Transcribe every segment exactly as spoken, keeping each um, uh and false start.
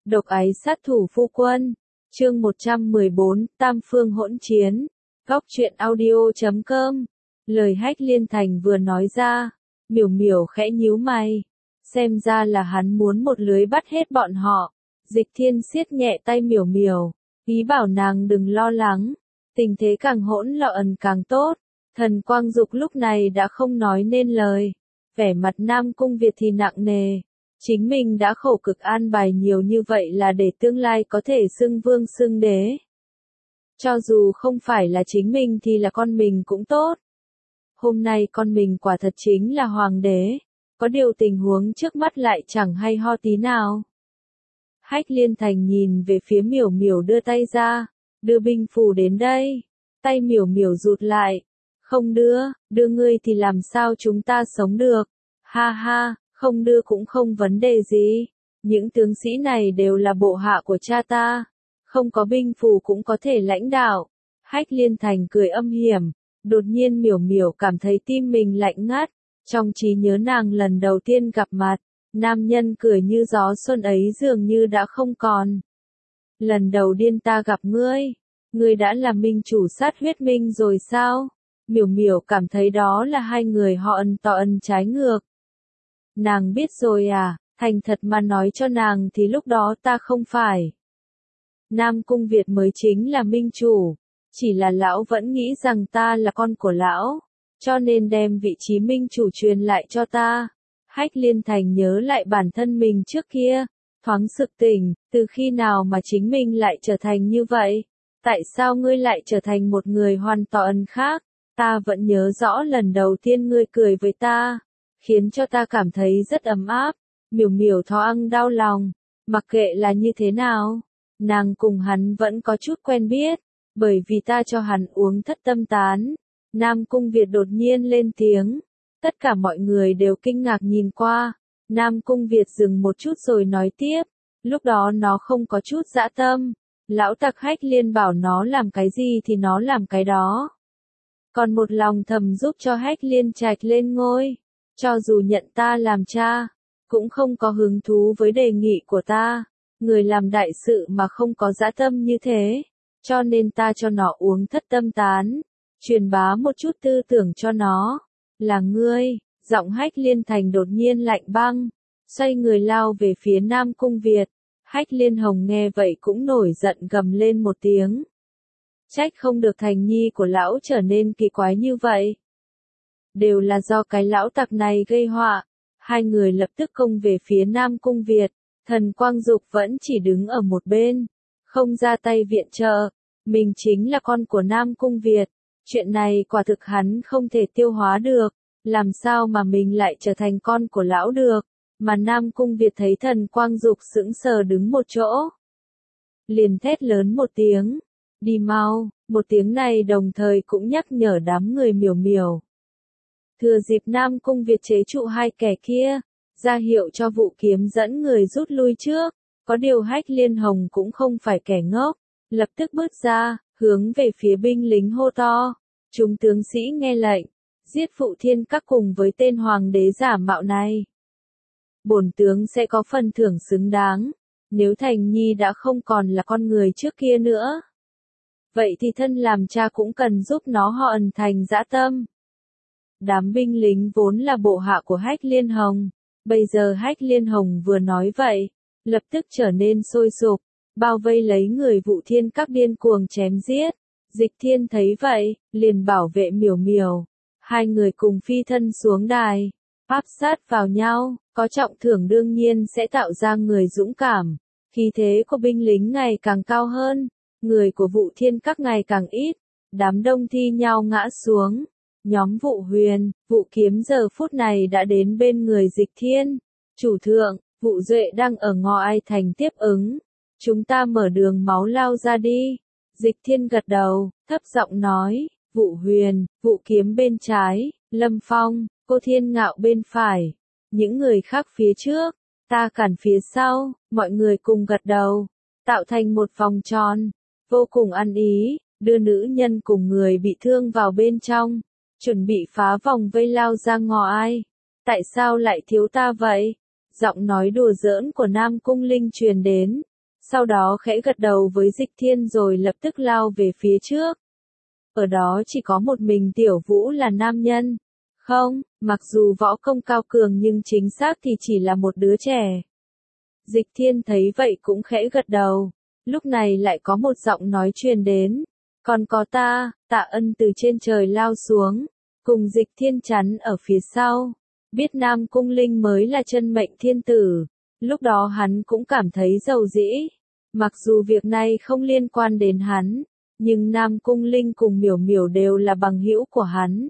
Độc ái sát thủ phu quân. Chương một trăm mười bốn, Tam phương hỗn chiến. Góc truyện audio chấm com. Lời Hách Liên Thành vừa nói ra, Miểu Miểu khẽ nhíu mày. Xem ra là hắn muốn một lưới bắt hết bọn họ. Dịch Thiên siết nhẹ tay Miểu Miểu, ý bảo nàng đừng lo lắng. Tình thế càng hỗn loạn càng tốt. Thần Quang Dục lúc này đã không nói nên lời. Vẻ mặt Nam Cung Việt thì nặng nề. Chính mình đã khổ cực an bài nhiều như vậy là để tương lai có thể xưng vương xưng đế. Cho dù không phải là chính mình thì là con mình cũng tốt. Hôm nay con mình quả thật chính là hoàng đế. Có điều tình huống trước mắt lại chẳng hay ho tí nào. Hách Liên Thành nhìn về phía Miểu Miểu đưa tay ra. Đưa binh phù đến đây. Tay Miểu Miểu rụt lại. Không đưa, đưa ngươi thì làm sao chúng ta sống được. Ha ha, không đưa cũng không vấn đề gì. Những tướng sĩ này đều là bộ hạ của cha ta. Không có binh phù cũng có thể lãnh đạo. Hách Liên Thành cười âm hiểm. Đột nhiên Miểu Miểu cảm thấy tim mình lạnh ngắt. Trong trí nhớ nàng lần đầu tiên gặp mặt, nam nhân cười như gió xuân ấy dường như đã không còn. Lần đầu tiên ta gặp ngươi, ngươi đã là minh chủ sát huyết minh rồi sao? Miểu Miểu cảm thấy đó là hai người họ ân tọ ân trái ngược. Nàng biết rồi à, thành thật mà nói cho nàng thì lúc đó ta không phải. Nam Cung Việt mới chính là minh chủ, chỉ là lão vẫn nghĩ rằng ta là con của lão, cho nên đem vị trí minh chủ truyền lại cho ta. Hách Liên Thành nhớ lại bản thân mình trước kia, thoáng sực tỉnh, từ khi nào mà chính mình lại trở thành như vậy? Tại sao ngươi lại trở thành một người hoàn toàn khác? Ta vẫn nhớ rõ lần đầu tiên ngươi cười với ta, khiến cho ta cảm thấy rất ấm áp. Miểu Miểu thoáng đau lòng, mặc kệ là như thế nào, nàng cùng hắn vẫn có chút quen biết, bởi vì ta cho hắn uống thất tâm tán. Nam Cung Việt đột nhiên lên tiếng, tất cả mọi người đều kinh ngạc nhìn qua. Nam Cung Việt dừng một chút rồi nói tiếp, lúc đó nó không có chút dã tâm, lão tặc Hách Liên bảo nó làm cái gì thì nó làm cái đó. Còn một lòng thầm giúp cho Hách Liên Trạch lên ngôi, cho dù nhận ta làm cha, cũng không có hứng thú với đề nghị của ta. Người làm đại sự mà không có dã tâm như thế, cho nên ta cho nó uống thất tâm tán, truyền bá một chút tư tưởng cho nó. Là ngươi, giọng Hách Liên Thành đột nhiên lạnh băng, xoay người lao về phía Nam Cung Việt. Hách Liên Hồng nghe vậy cũng nổi giận gầm lên một tiếng. Trách không được Thành Nhi của lão trở nên kỳ quái như vậy. Đều là do cái lão tặc này gây họa. Hai người lập tức công về phía Nam Cung Việt. Thần Quang Dục vẫn chỉ đứng ở một bên, không ra tay viện trợ. Mình chính là con của Nam Cung Việt. Chuyện này quả thực hắn không thể tiêu hóa được. Làm sao mà mình lại trở thành con của lão được? Mà Nam Cung Việt thấy Thần Quang Dục sững sờ đứng một chỗ, liền thét lớn một tiếng. Đi mau, một tiếng này đồng thời cũng nhắc nhở đám người Miểu Miểu. Thừa dịp Nam Cung Việt chế trụ hai kẻ kia, ra hiệu cho Vũ Kiếm dẫn người rút lui trước. Có điều Hách Liên Hồng cũng không phải kẻ ngốc, lập tức bước ra, hướng về phía binh lính hô to. Chúng tướng sĩ nghe lệnh, giết Phụ Thiên Các cùng với tên hoàng đế giả mạo này. Bổn tướng sẽ có phần thưởng xứng đáng, nếu Thành Nhi đã không còn là con người trước kia nữa. Vậy thì thân làm cha cũng cần giúp nó họ ẩn thành dã tâm. Đám binh lính vốn là bộ hạ của Hách Liên Hồng, bây giờ Hách Liên Hồng vừa nói vậy, lập tức trở nên sôi sục, bao vây lấy người Vũ Thiên Các điên cuồng chém giết. Dịch Thiên thấy vậy, liền bảo vệ Miểu Miểu. Hai người cùng phi thân xuống đài, áp sát vào nhau, có trọng thưởng đương nhiên sẽ tạo ra người dũng cảm. Khí thế của binh lính ngày càng cao hơn, người của Vũ Thiên Các ngày càng ít, đám đông thi nhau ngã xuống. Nhóm Vũ Huyền, Vũ Kiếm giờ phút này đã đến bên người Dịch Thiên. Chủ thượng, Vũ Duệ đang ở Ngọ Ai Thành tiếp ứng. Chúng ta mở đường máu lao ra đi. Dịch Thiên gật đầu, thấp giọng nói, Vũ Huyền, Vũ Kiếm bên trái, Lâm Phong, Cô Thiên Ngạo bên phải. Những người khác phía trước, ta cản phía sau, mọi người cùng gật đầu, tạo thành một vòng tròn, vô cùng ăn ý, đưa nữ nhân cùng người bị thương vào bên trong, chuẩn bị phá vòng vây lao ra Ngọ Ai. Tại sao lại thiếu ta vậy? Giọng nói đùa giỡn của Nam Cung Linh truyền đến, sau đó khẽ gật đầu với Dịch Thiên rồi lập tức lao về phía trước. Ở đó chỉ có một mình Tiểu Vũ là nam nhân. Không, mặc dù võ công cao cường nhưng chính xác thì chỉ là một đứa trẻ. Dịch Thiên thấy vậy cũng khẽ gật đầu. Lúc này lại có một giọng nói truyền đến. Còn có ta, Tạ Ân từ trên trời lao xuống, cùng Dịch Thiên chắn ở phía sau. Biết Nam Cung Linh mới là chân mệnh thiên tử. Lúc đó hắn cũng cảm thấy giàu dĩ. Mặc dù việc này không liên quan đến hắn, nhưng Nam Cung Linh cùng Miểu Miểu đều là bằng hữu của hắn.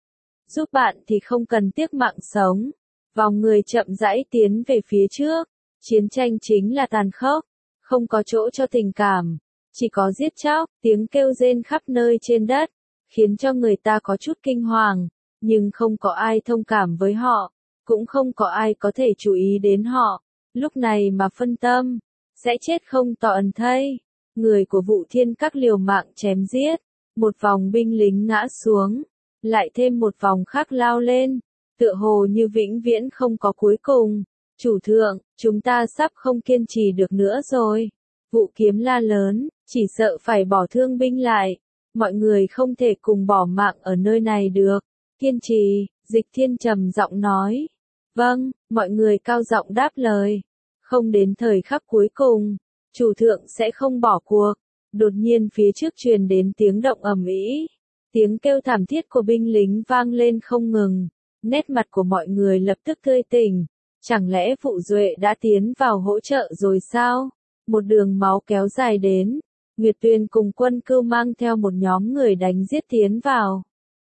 Giúp bạn thì không cần tiếc mạng sống. Vòng người chậm rãi tiến về phía trước. Chiến tranh chính là tàn khốc, không có chỗ cho tình cảm, chỉ có giết chóc, tiếng kêu rên khắp nơi trên đất, khiến cho người ta có chút kinh hoàng, nhưng không có ai thông cảm với họ, cũng không có ai có thể chú ý đến họ. Lúc này mà phân tâm, sẽ chết không tọn thây. Người của Vũ Thiên Các liều mạng chém giết, một vòng binh lính ngã xuống, lại thêm một vòng khác lao lên, tựa hồ như vĩnh viễn không có cuối cùng. Chủ thượng, chúng ta sắp không kiên trì được nữa rồi. Vũ Kiếm la lớn, chỉ sợ phải bỏ thương binh lại. Mọi người không thể cùng bỏ mạng ở nơi này được. Kiên trì, Dịch Thiên trầm giọng nói. Vâng, mọi người cao giọng đáp lời. Không đến thời khắc cuối cùng, chủ thượng sẽ không bỏ cuộc. Đột nhiên phía trước truyền đến tiếng động ầm ĩ, tiếng kêu thảm thiết của binh lính vang lên không ngừng. Nét mặt của mọi người lập tức tươi tỉnh. Chẳng lẽ Phụ Duệ đã tiến vào hỗ trợ rồi sao? Một đường máu kéo dài đến. Nguyệt Tuyền cùng Quân Cưu mang theo một nhóm người đánh giết tiến vào.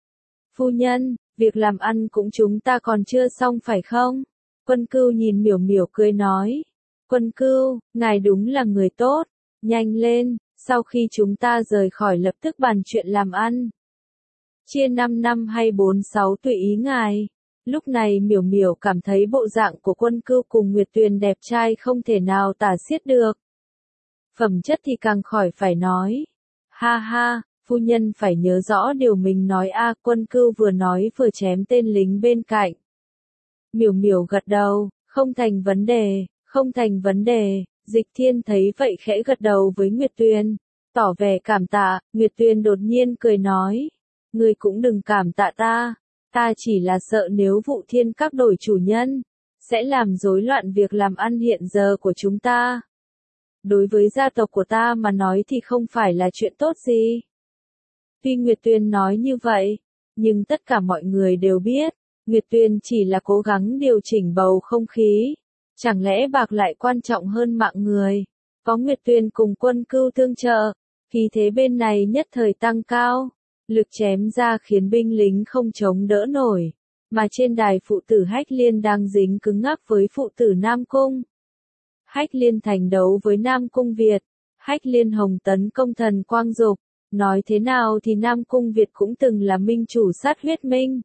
Phu nhân, việc làm ăn cũng chúng ta còn chưa xong phải không? Quân Cưu nhìn Miểu Miểu cười nói. Quân Cưu, ngài đúng là người tốt. Nhanh lên, sau khi chúng ta rời khỏi lập tức bàn chuyện làm ăn. Chia năm năm hay bốn sáu tùy ý ngài. Lúc này Miểu Miểu cảm thấy bộ dạng của Quân Cưu cùng Nguyệt Tuyền đẹp trai không thể nào tả xiết được. Phẩm chất thì càng khỏi phải nói. Ha ha, phu nhân phải nhớ rõ điều mình nói a. Quân Cưu vừa nói vừa chém tên lính bên cạnh. Miểu Miểu gật đầu, không thành vấn đề, không thành vấn đề. Dịch Thiên thấy vậy khẽ gật đầu với Nguyệt Tuyền, tỏ vẻ cảm tạ. Nguyệt Tuyền đột nhiên cười nói, ngươi cũng đừng cảm tạ ta. Ta chỉ là sợ nếu Vũ Thiên Các đổi chủ nhân, sẽ làm rối loạn việc làm ăn hiện giờ của chúng ta. Đối với gia tộc của ta mà nói thì không phải là chuyện tốt gì. Tuy Nguyệt Tuyền nói như vậy, nhưng tất cả mọi người đều biết, Nguyệt Tuyền chỉ là cố gắng điều chỉnh bầu không khí. Chẳng lẽ bạc lại quan trọng hơn mạng người? Có Nguyệt Tuyền cùng Quân Cưu tương trợ, khí thế bên này nhất thời tăng cao. Lực chém ra khiến binh lính không chống đỡ nổi, mà trên đài phụ tử Hách Liên đang dính cứng ngắc với phụ tử Nam Cung. Hách Liên thành đấu với Nam Cung Việt, Hách Liên Hồng tấn công Thần Quang Dục, nói thế nào thì Nam Cung Việt cũng từng là minh chủ sát huyết minh.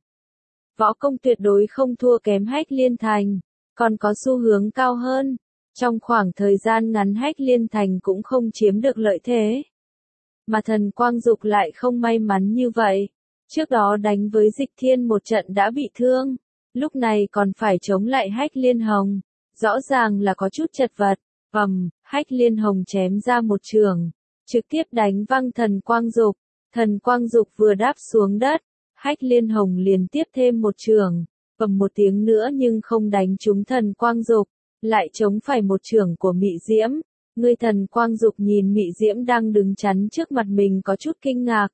Võ công tuyệt đối không thua kém Hách Liên Thành, còn có xu hướng cao hơn. Trong khoảng thời gian ngắn Hách Liên Thành cũng không chiếm được lợi thế. Mà Thần Quang Dục lại không may mắn như vậy. Trước đó đánh với Dịch Thiên một trận đã bị thương, lúc này còn phải chống lại Hách Liên Hồng. Rõ ràng là có chút chật vật. Ầm, Hách Liên Hồng chém ra một chưởng, trực tiếp đánh văng Thần Quang Dục. Thần Quang Dục vừa đáp xuống đất, Hách Liên Hồng liền tiếp thêm một chưởng, ầm một tiếng nữa nhưng không đánh trúng Thần Quang Dục, lại chống phải một chưởng của Mị Diễm. Người Thần Quang Dục nhìn Mị Diễm đang đứng chắn trước mặt mình có chút kinh ngạc.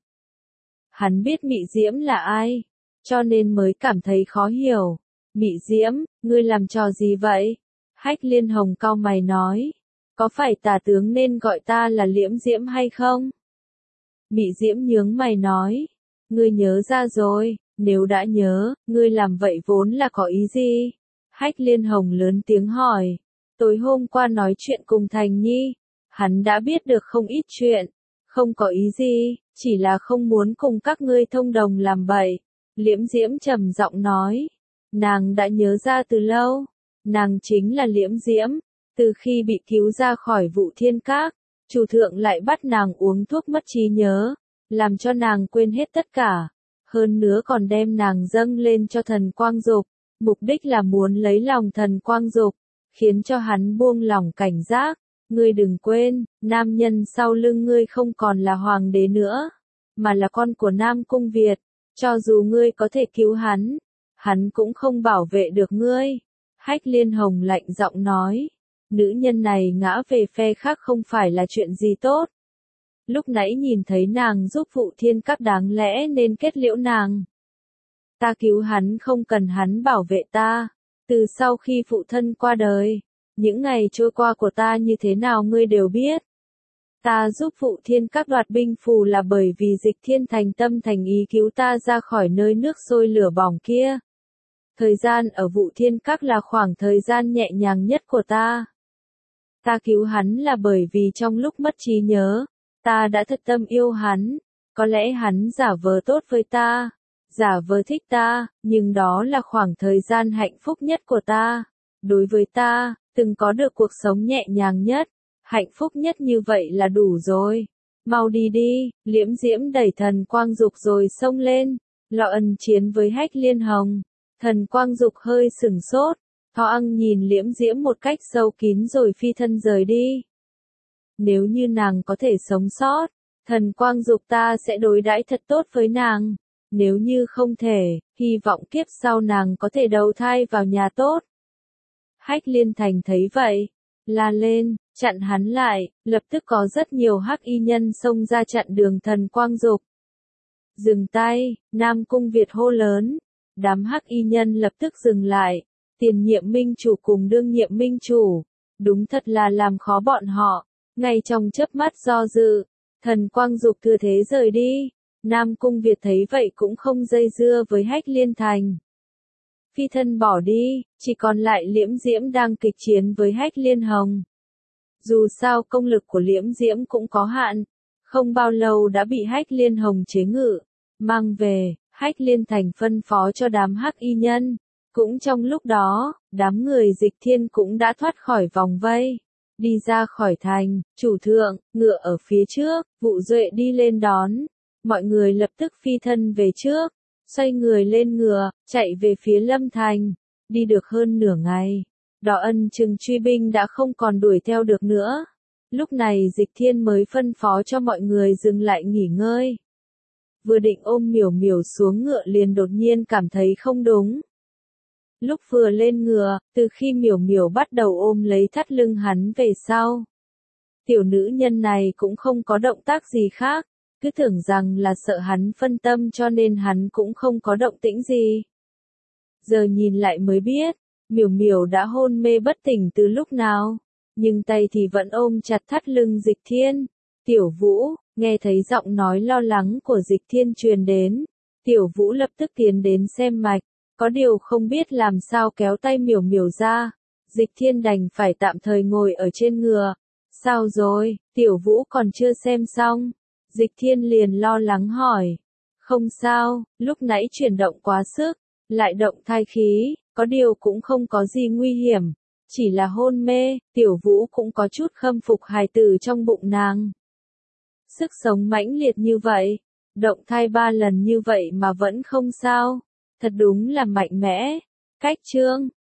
Hắn biết Mị Diễm là ai, cho nên mới cảm thấy khó hiểu. Mị Diễm, ngươi làm trò gì vậy? Hách Liên Hồng cau mày nói, có phải tả tướng nên gọi ta là Liễm Diễm hay không? Mị Diễm nhướng mày nói, ngươi nhớ ra rồi, nếu đã nhớ, ngươi làm vậy vốn là có ý gì? Hách Liên Hồng lớn tiếng hỏi, tối hôm qua nói chuyện cùng Thành Nhi, hắn đã biết được không ít chuyện, không có ý gì, chỉ là không muốn cùng các ngươi thông đồng làm bậy. Liễm Diễm trầm giọng nói, nàng đã nhớ ra từ lâu, nàng chính là Liễm Diễm, từ khi bị cứu ra khỏi Vũ Thiên Các, chủ thượng lại bắt nàng uống thuốc mất trí nhớ, làm cho nàng quên hết tất cả, hơn nữa còn đem nàng dâng lên cho Thần Quang Dục, mục đích là muốn lấy lòng Thần Quang Dục, khiến cho hắn buông lỏng cảnh giác, Ngươi đừng quên, nam nhân sau lưng ngươi không còn là hoàng đế nữa, mà là con của Nam Cung Việt. Cho dù ngươi có thể cứu hắn, hắn cũng không bảo vệ được ngươi. Hách Liên Hồng lạnh giọng nói, nữ nhân này ngã về phe khác không phải là chuyện gì tốt. Lúc nãy nhìn thấy nàng giúp Phụ Thiên Các đáng lẽ nên kết liễu nàng. Ta cứu hắn không cần hắn bảo vệ ta. Từ sau khi phụ thân qua đời, những ngày trôi qua của ta như thế nào ngươi đều biết. Ta giúp Phụ Thiên Các đoạt binh phù là bởi vì Dịch Thiên thành tâm thành ý cứu ta ra khỏi nơi nước sôi lửa bỏng kia. Thời gian ở Vụ Thiên Các là khoảng thời gian nhẹ nhàng nhất của ta. Ta cứu hắn là bởi vì trong lúc mất trí nhớ, ta đã thật tâm yêu hắn. Có lẽ hắn giả vờ tốt với ta, giả vờ thích ta, nhưng đó là khoảng thời gian hạnh phúc nhất của ta. Đối với ta, từng có được cuộc sống nhẹ nhàng nhất, hạnh phúc nhất như vậy là đủ rồi. Mau đi đi, Liễm Diễm đẩy Thần Quang Dục rồi xông lên, lọ ân chiến với Hách Liên Hồng. Thần Quang Dục hơi sửng sốt, Thọ Ăng nhìn Liễm Diễm một cách sâu kín rồi phi thân rời đi. Nếu như nàng có thể sống sót, Thần Quang Dục ta sẽ đối đãi thật tốt với nàng. Nếu như không thể, hy vọng kiếp sau nàng có thể đầu thai vào nhà tốt. Hách Liên Thành thấy vậy, la lên, chặn hắn lại, lập tức có rất nhiều hắc y nhân xông ra chặn đường Thần Quang Dục. Dừng tay, Nam Cung Việt hô lớn, đám hắc y nhân lập tức dừng lại, tiền nhiệm minh chủ cùng đương nhiệm minh chủ, đúng thật là làm khó bọn họ, ngay trong chớp mắt do dự, Thần Quang Dục thừa thế rời đi. Nam Cung Việt thấy vậy cũng không dây dưa với Hách Liên Thành. Phi thân bỏ đi, chỉ còn lại Liễm Diễm đang kịch chiến với Hách Liên Hồng. Dù sao công lực của Liễm Diễm cũng có hạn, không bao lâu đã bị Hách Liên Hồng chế ngự, mang về. Hách Liên Thành phân phó cho đám hắc y nhân. Cũng trong lúc đó, đám người Dịch Thiên cũng đã thoát khỏi vòng vây, đi ra khỏi thành. Chủ thượng, ngựa ở phía trước, Vụ Duệ đi lên đón. Mọi người lập tức phi thân về trước, xoay người lên ngựa, chạy về phía Lâm Thành. Đi được hơn nửa ngày, Đỏ Ân Trừng truy binh đã không còn đuổi theo được nữa. Lúc này Dịch Thiên mới phân phó cho mọi người dừng lại nghỉ ngơi. Vừa định ôm Miểu Miểu xuống ngựa liền đột nhiên cảm thấy không đúng. Lúc vừa lên ngựa, từ khi Miểu Miểu bắt đầu ôm lấy thắt lưng hắn về sau, tiểu nữ nhân này cũng không có động tác gì khác. Cứ tưởng rằng là sợ hắn phân tâm cho nên hắn cũng không có động tĩnh gì. Giờ nhìn lại mới biết, Miểu Miểu đã hôn mê bất tỉnh từ lúc nào, nhưng tay thì vẫn ôm chặt thắt lưng Dịch Thiên. Tiểu Vũ, nghe thấy giọng nói lo lắng của Dịch Thiên truyền đến, Tiểu Vũ lập tức tiến đến xem mạch, có điều không biết làm sao kéo tay Miểu Miểu ra. Dịch Thiên đành phải tạm thời ngồi ở trên ngựa. Sao rồi, Tiểu Vũ còn chưa xem xong. Dịch Thiên liền lo lắng hỏi. Không sao, lúc nãy chuyển động quá sức, lại động thai khí, có điều cũng không có gì nguy hiểm, chỉ là hôn mê. Tiểu Vũ cũng có chút khâm phục hài tử trong bụng nàng. Sức sống mãnh liệt như vậy, động thai ba lần như vậy mà vẫn không sao, thật đúng là mạnh mẽ. Cách chương